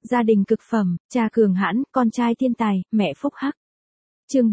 Gia đình cực phẩm, cha cường hãn, con trai thiên tài, mẹ phúc hắc. Chương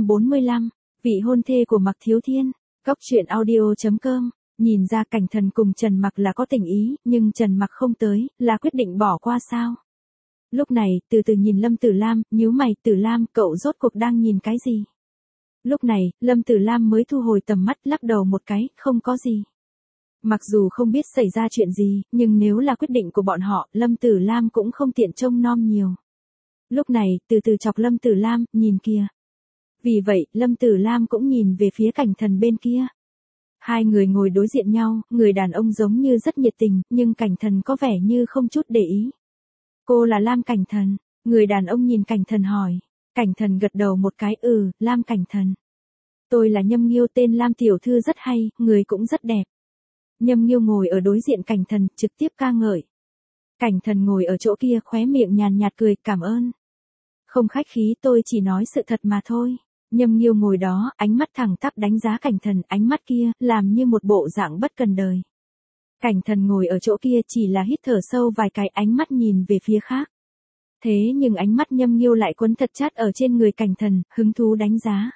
445, vị hôn thê của Mạc Thiếu Thiên. Góc truyện audio.com. Nhìn ra Cảnh Thần cùng Trần Mặc là có tình ý, nhưng Trần Mặc không tới, là quyết định bỏ qua sao? Lúc này, từ từ nhìn Lâm Tử Lam, nhíu mày, Tử Lam, cậu rốt cuộc đang nhìn cái gì? Lúc này, Lâm Tử Lam mới thu hồi tầm mắt, lắc đầu một cái, không có gì. Mặc dù không biết xảy ra chuyện gì, nhưng nếu là quyết định của bọn họ, Lâm Tử Lam cũng không tiện trông nom nhiều. Lúc này, từ từ chọc Lâm Tử Lam, nhìn kìa. Vì vậy, Lâm Tử Lam cũng nhìn về phía Cảnh Thần bên kia. Hai người ngồi đối diện nhau, người đàn ông giống như rất nhiệt tình, nhưng Cảnh Thần có vẻ như không chút để ý. Cô là Lam Cảnh Thần. Người đàn ông nhìn Cảnh Thần hỏi. Cảnh Thần gật đầu một cái, Lam Cảnh Thần. Tôi là Nhâm Nghiêu, tên Lam tiểu thư rất hay, người cũng rất đẹp. Nhâm Nghiêu ngồi ở đối diện Cảnh Thần, trực tiếp ca ngợi. Cảnh Thần ngồi ở chỗ kia, khóe miệng nhàn nhạt cười, cảm ơn. Không khách khí, tôi chỉ nói sự thật mà thôi. Nhâm Nghiêu ngồi đó, ánh mắt thẳng tắp đánh giá Cảnh Thần, ánh mắt kia, làm như một bộ dạng bất cần đời. Cảnh Thần ngồi ở chỗ kia chỉ là hít thở sâu vài cái, ánh mắt nhìn về phía khác. Thế nhưng ánh mắt Nhâm Nghiêu lại quấn thật chặt ở trên người Cảnh Thần, hứng thú đánh giá.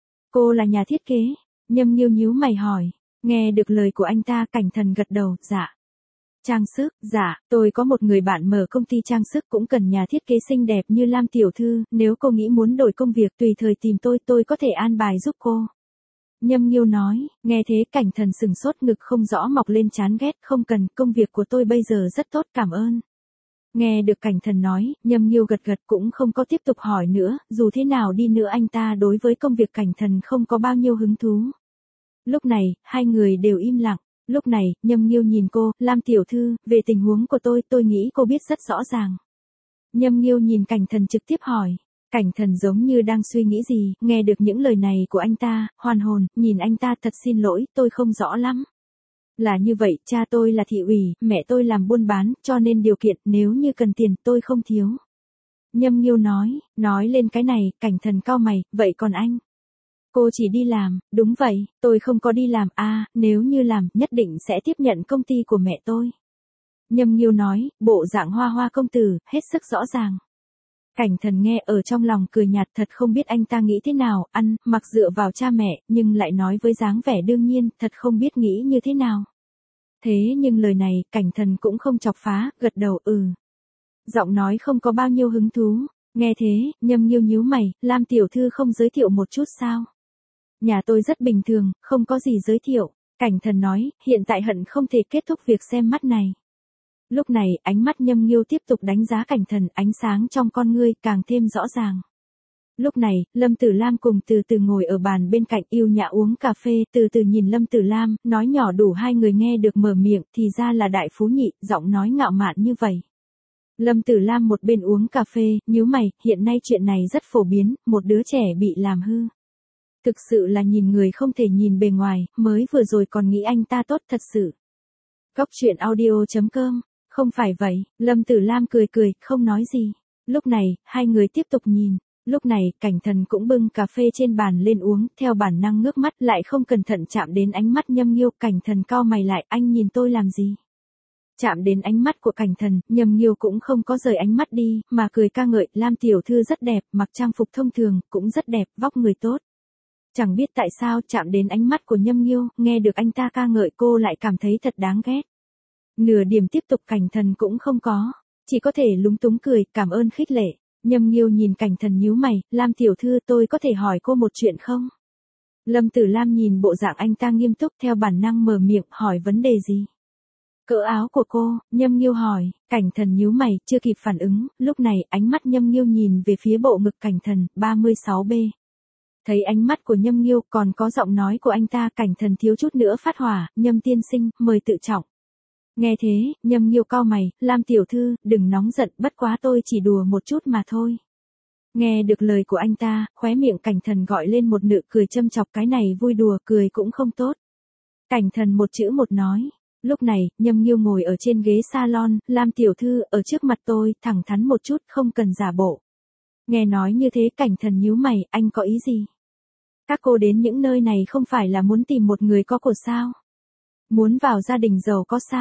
Cô là nhà thiết kế. Nhâm Nghiêu nhíu mày hỏi. Nghe được lời của anh ta, Cảnh Thần gật đầu, dạ. Trang sức, dạ, tôi có một người bạn mở công ty trang sức cũng cần nhà thiết kế xinh đẹp như Lam tiểu thư, nếu cô nghĩ muốn đổi công việc tùy thời tìm tôi có thể an bài giúp cô. Nhâm Nghiêu nói, nghe thế Cảnh Thần sừng sốt, ngực không rõ mọc lên chán ghét, không cần, công việc của tôi bây giờ rất tốt, cảm ơn. Nghe được Cảnh Thần nói, Nhâm Nghiêu gật gật cũng không có tiếp tục hỏi nữa, dù thế nào đi nữa anh ta đối với công việc Cảnh Thần không có bao nhiêu hứng thú. Lúc này, hai người đều im lặng. Lúc này, Nhâm Nghiêu nhìn cô, Lam tiểu thư, về tình huống của tôi nghĩ cô biết rất rõ ràng. Nhâm Nghiêu nhìn Cảnh Thần trực tiếp hỏi. Cảnh Thần giống như đang suy nghĩ gì, nghe được những lời này của anh ta, hoàn hồn, nhìn anh ta, thật xin lỗi, tôi không rõ lắm. Là như vậy, cha tôi là thị ủy, mẹ tôi làm buôn bán, cho nên điều kiện, nếu như cần tiền, tôi không thiếu. Nhâm Nghiêu nói lên cái này, Cảnh Thần cau mày, vậy còn anh? Cô chỉ đi làm, đúng vậy, tôi không có đi làm, nếu như làm, nhất định sẽ tiếp nhận công ty của mẹ tôi. Nhâm Nghiêu nói, bộ dạng hoa hoa công tử, hết sức rõ ràng. Cảnh Thần nghe ở trong lòng cười nhạt, thật không biết anh ta nghĩ thế nào, ăn, mặc dựa vào cha mẹ, nhưng lại nói với dáng vẻ đương nhiên, thật không biết nghĩ như thế nào. Thế nhưng lời này, Cảnh Thần cũng không chọc phá, gật đầu, Giọng nói không có bao nhiêu hứng thú. Nghe thế, Nhâm Nghiêu nhíu mày, Lam tiểu thư không giới thiệu một chút sao? Nhà tôi rất bình thường, không có gì giới thiệu. Cảnh Thần nói, hiện tại hận không thể kết thúc việc xem mắt này. Lúc này, ánh mắt Nhâm Nghiêu tiếp tục đánh giá Cảnh Thần, ánh sáng trong con ngươi càng thêm rõ ràng. Lúc này, Lâm Tử Lam cùng từ từ ngồi ở bàn bên cạnh, yêu nhã uống cà phê, từ từ nhìn Lâm Tử Lam, nói nhỏ đủ hai người nghe được mở miệng, thì ra là đại phú nhị, giọng nói ngạo mạn như vậy. Lâm Tử Lam một bên uống cà phê, nhíu mày, hiện nay chuyện này rất phổ biến, một đứa trẻ bị làm hư. Thực sự là nhìn người không thể nhìn bề ngoài, mới vừa rồi còn nghĩ anh ta tốt thật sự. Góc truyện audio.com. Không phải vậy, Lâm Tử Lam cười cười, không nói gì. Lúc này, hai người tiếp tục nhìn. Lúc này, Cảnh Thần cũng bưng cà phê trên bàn lên uống, theo bản năng ngước mắt, lại không cẩn thận chạm đến ánh mắt Nhâm Nghiêu. Cảnh Thần cau mày lại, anh nhìn tôi làm gì? Chạm đến ánh mắt của Cảnh Thần, Nhâm Nghiêu cũng không có rời ánh mắt đi, mà cười ca ngợi, Lam tiểu thư rất đẹp, mặc trang phục thông thường, cũng rất đẹp, vóc người tốt. Chẳng biết tại sao chạm đến ánh mắt của Nhâm Nghiêu, nghe được anh ta ca ngợi cô lại cảm thấy thật đáng ghét. Nửa điểm tiếp tục Cảnh Thần cũng không có, chỉ có thể lúng túng cười, cảm ơn khích lệ. Nhâm Nghiêu nhìn Cảnh Thần nhíu mày, Lam tiểu thư tôi có thể hỏi cô một chuyện không? Lâm Tử Lam nhìn bộ dạng anh ta nghiêm túc theo bản năng mở miệng, hỏi vấn đề gì? Cỡ áo của cô, Nhâm Nghiêu hỏi, Cảnh Thần nhíu mày, chưa kịp phản ứng, lúc này ánh mắt Nhâm Nghiêu nhìn về phía bộ ngực Cảnh Thần, 36B. Thấy ánh mắt của Nhâm Nghiêu, còn có giọng nói của anh ta, Cảnh Thần thiếu chút nữa phát hỏa, Nhâm tiên sinh, mời tự trọng. Nghe thế, Nhâm Nghiêu cau mày, Lam tiểu thư, đừng nóng giận, bất quá tôi chỉ đùa một chút mà thôi. Nghe được lời của anh ta, khóe miệng Cảnh Thần gọi lên một nụ cười châm chọc, cái này vui đùa, cười cũng không tốt. Cảnh Thần một chữ một nói. Lúc này, Nhâm Nghiêu ngồi ở trên ghế salon, Lam tiểu thư, ở trước mặt tôi, thẳng thắn một chút, không cần giả bộ. Nghe nói như thế, Cảnh Thần nhíu mày, anh có ý gì? Các cô đến những nơi này không phải là muốn tìm một người có của sao? Muốn vào gia đình giàu có sao?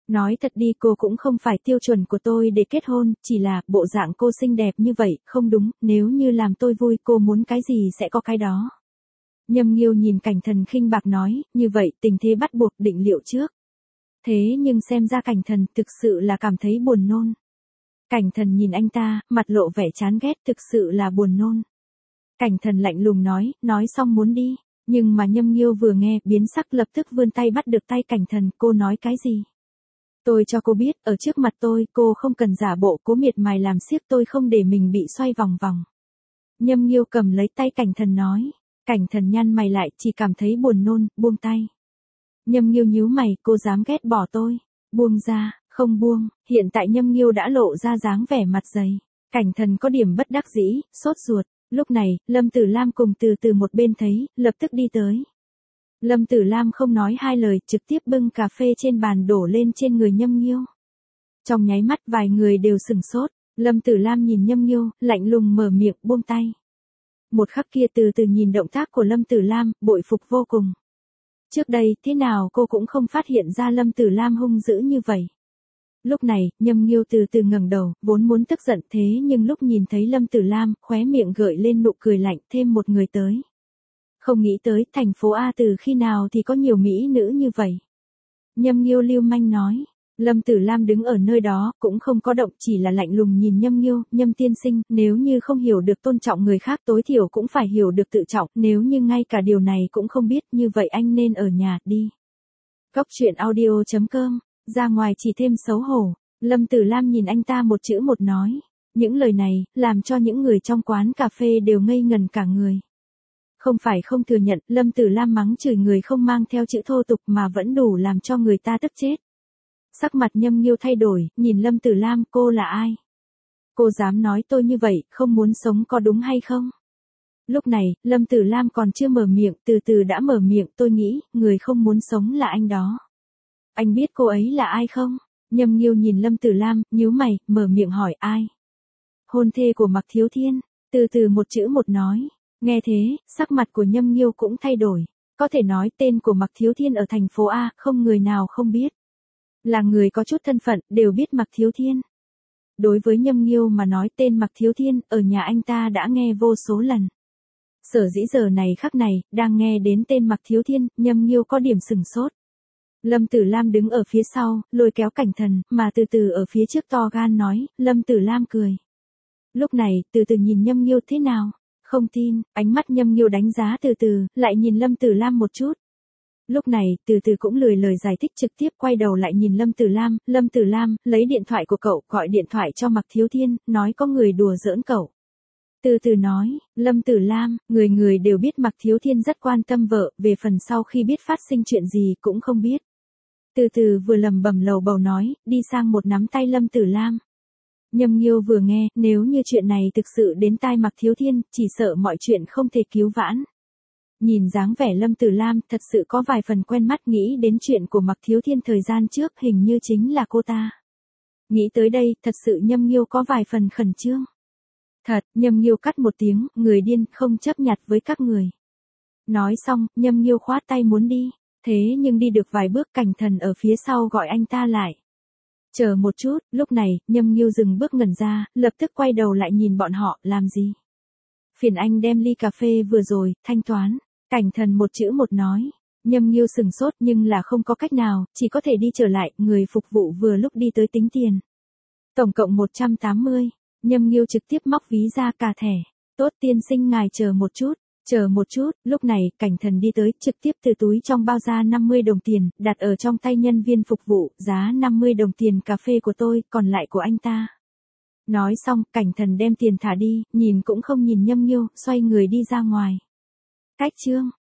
Nói thật đi, cô cũng không phải tiêu chuẩn của tôi để kết hôn, chỉ là bộ dạng cô xinh đẹp như vậy, không đúng, nếu như làm tôi vui cô muốn cái gì sẽ có cái đó. Nhâm Nghiêu nhìn Cảnh Thần khinh bạc nói, như vậy tình thế bắt buộc định liệu trước. Thế nhưng xem ra Cảnh Thần thực sự là cảm thấy buồn nôn. Cảnh Thần nhìn anh ta, mặt lộ vẻ chán ghét, thực sự là buồn nôn. Cảnh Thần lạnh lùng nói xong muốn đi, nhưng mà Nhâm Nghiêu vừa nghe, biến sắc lập tức vươn tay bắt được tay Cảnh Thần, cô nói cái gì? Tôi cho cô biết, ở trước mặt tôi, cô không cần giả bộ cố miệt mài làm xiếc, tôi không để mình bị xoay vòng vòng. Nhâm Nghiêu cầm lấy tay Cảnh Thần nói. Cảnh Thần nhăn mày lại, chỉ cảm thấy buồn nôn, buông tay. Nhâm Nghiêu nhíu mày, cô dám ghét bỏ tôi. Buông ra, không buông, hiện tại Nhâm Nghiêu đã lộ ra dáng vẻ mặt dày. Cảnh Thần có điểm bất đắc dĩ, sốt ruột. Lúc này, Lâm Tử Lam cùng từ một bên thấy, lập tức đi tới. Lâm Tử Lam không nói hai lời, trực tiếp bưng cà phê trên bàn đổ lên trên người Nhâm Nghiêu. Trong nháy mắt vài người đều sửng sốt, Lâm Tử Lam nhìn Nhâm Nghiêu, lạnh lùng mở miệng, buông tay. Một khắc kia từ nhìn động tác của Lâm Tử Lam, bội phục vô cùng. Trước đây, thế nào cô cũng không phát hiện ra Lâm Tử Lam hung dữ như vậy. Lúc này, Nhâm Nghiêu từ ngẩng đầu, vốn muốn tức giận thế nhưng lúc nhìn thấy Lâm Tử Lam, khóe miệng gợi lên nụ cười lạnh, thêm một người tới. Không nghĩ tới, thành phố A từ khi nào thì có nhiều mỹ nữ như vậy. Nhâm Nghiêu lưu manh nói. Lâm Tử Lam đứng ở nơi đó, cũng không có động, chỉ là lạnh lùng nhìn Nhâm Nghiêu, Nhâm tiên sinh, nếu như không hiểu được tôn trọng người khác tối thiểu cũng phải hiểu được tự trọng, nếu như ngay cả điều này cũng không biết, như vậy anh nên ở nhà, đi. Góc truyện audio.com, ra ngoài chỉ thêm xấu hổ. Lâm Tử Lam nhìn anh ta một chữ một nói. Những lời này, làm cho những người trong quán cà phê đều ngây ngần cả người. Không phải không thừa nhận, Lâm Tử Lam mắng chửi người không mang theo chữ thô tục mà vẫn đủ làm cho người ta tức chết. Sắc mặt Nhâm Nghiêu thay đổi, nhìn Lâm Tử Lam, cô là ai? Cô dám nói tôi như vậy, không muốn sống có đúng hay không? Lúc này, Lâm Tử Lam còn chưa mở miệng, từ đã mở miệng, tôi nghĩ, người không muốn sống là anh đó. Anh biết cô ấy là ai không? Nhâm Nghiêu nhìn Lâm Tử Lam, nhíu mày, mở miệng hỏi ai? Hôn thê của Mạc Thiếu Thiên, từ một chữ một nói. Nghe thế, sắc mặt của Nhâm Nghiêu cũng thay đổi. Có thể nói tên của Mạc Thiếu Thiên ở thành phố A, không người nào không biết. Là người có chút thân phận, đều biết Mạc Thiếu Thiên. Đối với Nhâm Nghiêu mà nói tên Mạc Thiếu Thiên, ở nhà anh ta đã nghe vô số lần. Sở dĩ giờ này khắc này, đang nghe đến tên Mạc Thiếu Thiên, Nhâm Nghiêu có điểm sừng sốt. Lâm Tử Lam đứng ở phía sau, lôi kéo Cảnh Thần, mà từ ở phía trước to gan nói, Lâm Tử Lam cười. Lúc này, từ nhìn Nhâm Nghiêu thế nào? Không tin, ánh mắt Nhâm Nghiêu đánh giá từ, lại nhìn Lâm Tử Lam một chút. Lúc này, từ cũng lười lời giải thích, trực tiếp quay đầu lại nhìn Lâm Tử Lam, lấy điện thoại của cậu, gọi điện thoại cho Mạc Thiếu Thiên, nói có người đùa giỡn cậu. Từ nói, Lâm Tử Lam, người đều biết Mạc Thiếu Thiên rất quan tâm vợ, về phần sau khi biết phát sinh chuyện gì cũng không biết. Từ vừa lầm bầm lầu bầu nói, đi sang một nắm tay Lâm Tử Lam. Nhâm Nghiêu vừa nghe, nếu như chuyện này thực sự đến tai Mạc Thiếu Thiên, chỉ sợ mọi chuyện không thể cứu vãn. Nhìn dáng vẻ Lâm Tử Lam, thật sự có vài phần quen mắt, nghĩ đến chuyện của Mạc Thiếu Thiên thời gian trước, hình như chính là cô ta. Nghĩ tới đây, thật sự Nhâm Nghiêu có vài phần khẩn trương. Thật, Nhâm Nghiêu cắt một tiếng, người điên, không chấp nhặt với các người. Nói xong, Nhâm Nghiêu khoát tay muốn đi, thế nhưng đi được vài bước, Cảnh Thần ở phía sau gọi anh ta lại. Chờ một chút, lúc này, Nhâm Nghiêu dừng bước ngẩn ra, lập tức quay đầu lại nhìn bọn họ, làm gì? Phiền anh đem ly cà phê vừa rồi, thanh toán. Cảnh Thần một chữ một nói. Nhâm Nghiêu sừng sốt nhưng là không có cách nào, chỉ có thể đi trở lại, người phục vụ vừa lúc đi tới tính tiền. Tổng cộng 180. Nhâm Nghiêu trực tiếp móc ví ra cả thẻ. Tốt tiên sinh ngài chờ một chút, lúc này, Cảnh Thần đi tới, trực tiếp từ túi trong bao ra 50 đồng tiền, đặt ở trong tay nhân viên phục vụ, giá 50 đồng tiền cà phê của tôi, còn lại của anh ta. Nói xong, Cảnh Thần đem tiền thả đi, nhìn cũng không nhìn Nhâm Nghiêu, xoay người đi ra ngoài. Cách chương